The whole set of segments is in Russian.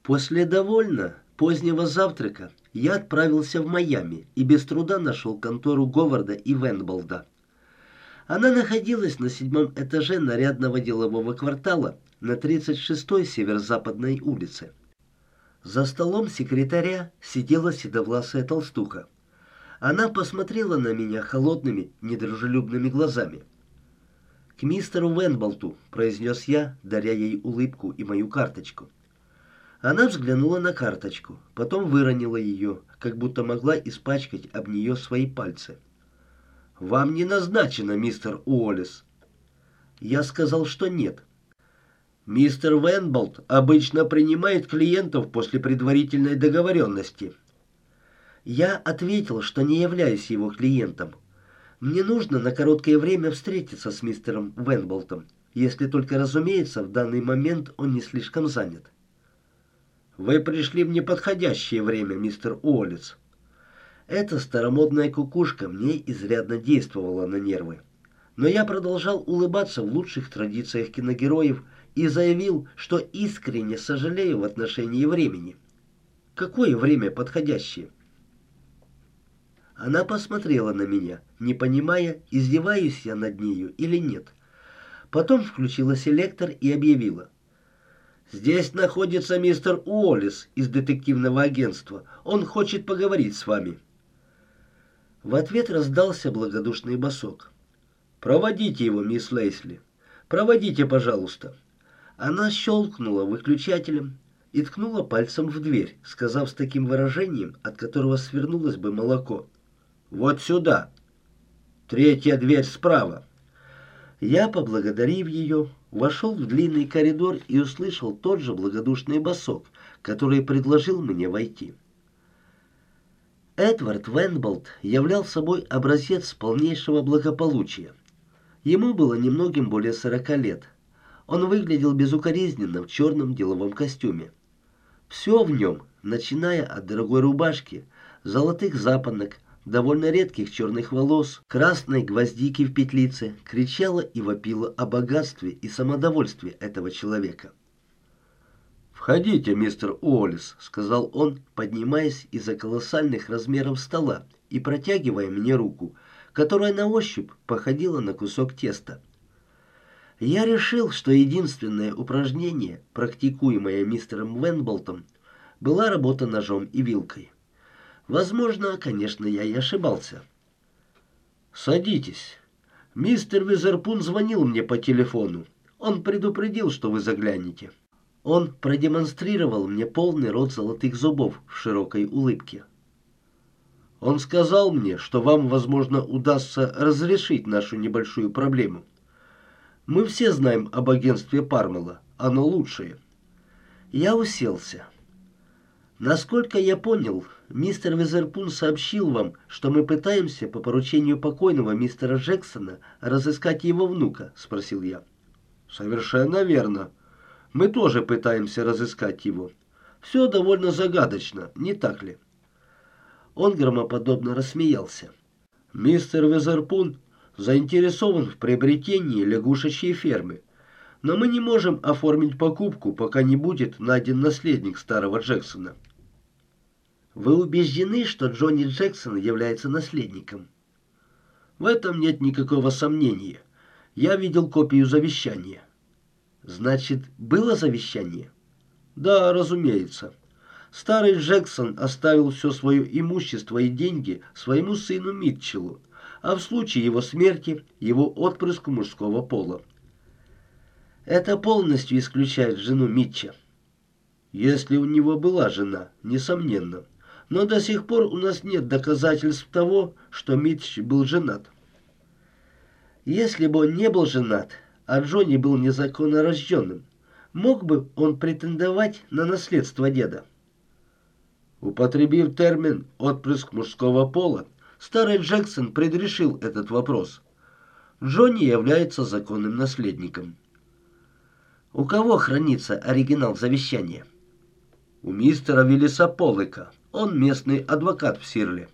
После довольно позднего завтрака я отправился в Майами и без труда нашел контору Говарда и Венболда. Она находилась на 7-м этаже нарядного делового квартала на 36-й северо-западной улице. За столом секретаря сидела седовласая толстуха. Она посмотрела на меня холодными, недружелюбными глазами. «К мистеру Венболту», — произнес я, даря ей улыбку и мою карточку. Она взглянула на карточку, потом выронила ее, как будто могла испачкать об нее свои пальцы. «Вам не назначено, мистер Уоллес». Я сказал, что нет. «Мистер Венболт обычно принимает клиентов после предварительной договоренности». Я ответил, что не являюсь его клиентом. Мне нужно на короткое время встретиться с мистером Венболтом, если только, разумеется, в данный момент он не слишком занят. «Вы пришли в неподходящее время, мистер Уоллес». Эта старомодная кукушка мне изрядно действовала на нервы. Но я продолжал улыбаться в лучших традициях киногероев и заявил, что искренне сожалею в отношении времени. Какое время подходящее? Она посмотрела на меня, не понимая, издеваюсь я над нею или нет. Потом включила селектор и объявила: «Здесь находится мистер Уоллес из детективного агентства. Он хочет поговорить с вами». В ответ раздался благодушный босок: «Проводите его, мисс Лейсли. Проводите, пожалуйста». Она щелкнула выключателем и ткнула пальцем в дверь, сказав с таким выражением, от которого свернулось бы молоко: «Вот сюда. Третья дверь справа». Я, поблагодарив ее, вошел в длинный коридор и услышал тот же благодушный босок, который предложил мне войти. Эдвард Венболт являл собой образец полнейшего благополучия. Ему было немногим более 40 лет. Он выглядел безукоризненно в черном деловом костюме. Все в нем, начиная от дорогой рубашки, золотых запонок, довольно редких черных волос, красной гвоздики в петлице, кричало и вопило о богатстве и самодовольстве этого человека. «Входите, мистер Уоллес», — сказал он, поднимаясь из-за колоссальных размеров стола и протягивая мне руку, которая на ощупь походила на кусок теста. Я решил, что единственное упражнение, практикуемое мистером Венболтом, была работа ножом и вилкой. Возможно, конечно, я и ошибался. «Садитесь. Мистер Визерпун звонил мне по телефону. Он предупредил, что вы заглянете». Он продемонстрировал мне полный рот золотых зубов в широкой улыбке. «Он сказал мне, что вам, возможно, удастся разрешить нашу небольшую проблему. Мы все знаем об агентстве Пармела. Оно лучшее». Я уселся. «Насколько я понял, мистер Визерпун сообщил вам, что мы пытаемся по поручению покойного мистера Джексона разыскать его внука?» — спросил я. «Совершенно верно. Мы тоже пытаемся разыскать его. Все довольно загадочно, не так ли?» Он громоподобно рассмеялся. «Мистер Визерпун заинтересован в приобретении лягушачьей фермы, но мы не можем оформить покупку, пока не будет найден наследник старого Джексона». «Вы убеждены, что Джонни Джексон является наследником?» «В этом нет никакого сомнения. Я видел копию завещания». «Значит, было завещание?» «Да, разумеется. Старый Джексон оставил все свое имущество и деньги своему сыну Митчеллу, а в случае его смерти его отпрыску мужского пола». «Это полностью исключает жену Митча». «Если у него была жена, несомненно. Но до сих пор у нас нет доказательств того, что Митч был женат». «Если бы он не был женат, а Джонни был незаконно рожденным, мог бы он претендовать на наследство деда?» Употребив термин «отпрыск мужского пола», старый Джексон предрешил этот вопрос. Джонни является законным наследником. «У кого хранится оригинал завещания?» «У мистера Виллиса Поллока. Он местный адвокат в Сирле».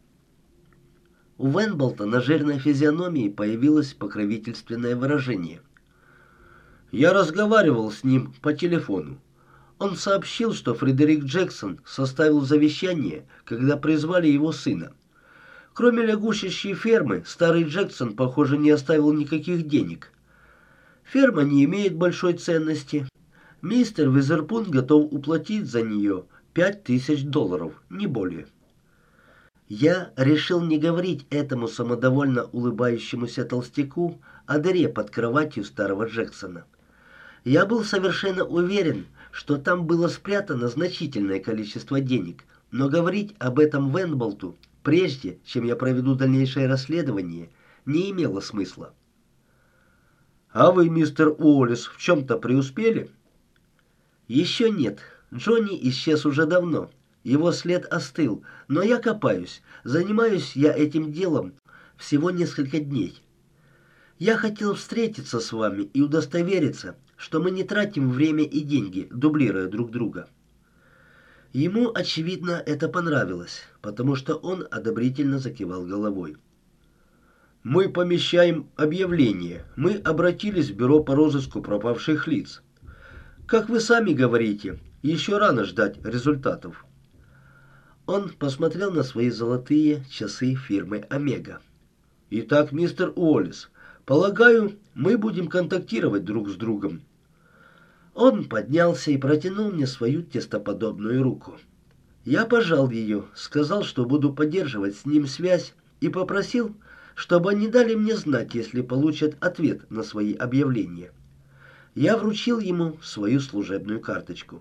У Венболта на жирной физиономии появилось покровительственное выражение. «Я разговаривал с ним по телефону. Он сообщил, что Фредерик Джексон составил завещание, когда призвали его сына. Кроме лягушечьей фермы, старый Джексон, похоже, не оставил никаких денег. Ферма не имеет большой ценности. Мистер Визерпун готов уплатить за нее $5000, не более. Я решил не говорить этому самодовольно улыбающемуся толстяку о дыре под кроватью старого Джексона. Я был совершенно уверен, что там было спрятано значительное количество денег, но говорить об этом Венболту, прежде чем я проведу дальнейшее расследование, не имело смысла. «А вы, мистер Уоллес, в чем-то преуспели?» «Еще нет. Джонни исчез уже давно. Его след остыл, но я копаюсь. Занимаюсь я этим делом всего несколько дней. Я хотел встретиться с вами и удостовериться, что мы не тратим время и деньги, дублируя друг друга». Ему, очевидно, это понравилось, потому что он одобрительно закивал головой. «Мы помещаем объявление. Мы обратились в бюро по розыску пропавших лиц. Как вы сами говорите, еще рано ждать результатов». Он посмотрел на свои золотые часы фирмы «Омега». «Итак, мистер Уоллес, полагаю, мы будем контактировать друг с другом». Он поднялся и протянул мне свою тестоподобную руку. Я пожал ее, сказал, что буду поддерживать с ним связь, и попросил, чтобы они дали мне знать, если получат ответ на свои объявления. Я вручил ему свою служебную карточку.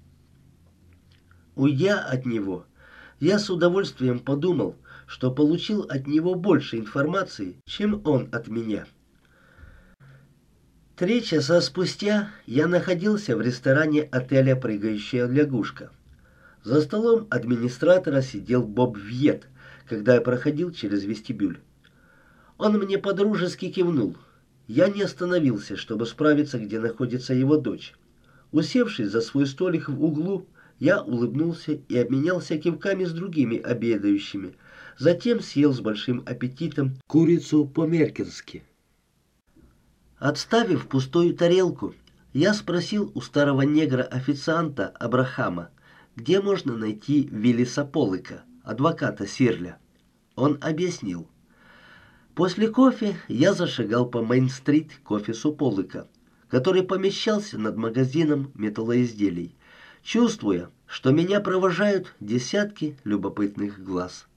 Уйдя от него, я с удовольствием подумал, что получил от него больше информации, чем он от меня. 3 часа спустя я находился в ресторане отеля «Прыгающая лягушка». За столом администратора сидел Боб Вьет, когда я проходил через вестибюль. Он мне подружески кивнул. Я не остановился, чтобы справиться, где находится его дочь. Усевшись за свой столик в углу, я улыбнулся и обменялся кивками с другими обедающими. Затем съел с большим аппетитом курицу по-меркински. Отставив пустую тарелку, я спросил у старого негра-официанта Абрахама, где можно найти Виллиса Поллока, адвоката Сирля. Он объяснил. После кофе я зашагал по Мейн-стрит к офису Поллока, который помещался над магазином металлоизделий, чувствуя, что меня провожают десятки любопытных глаз.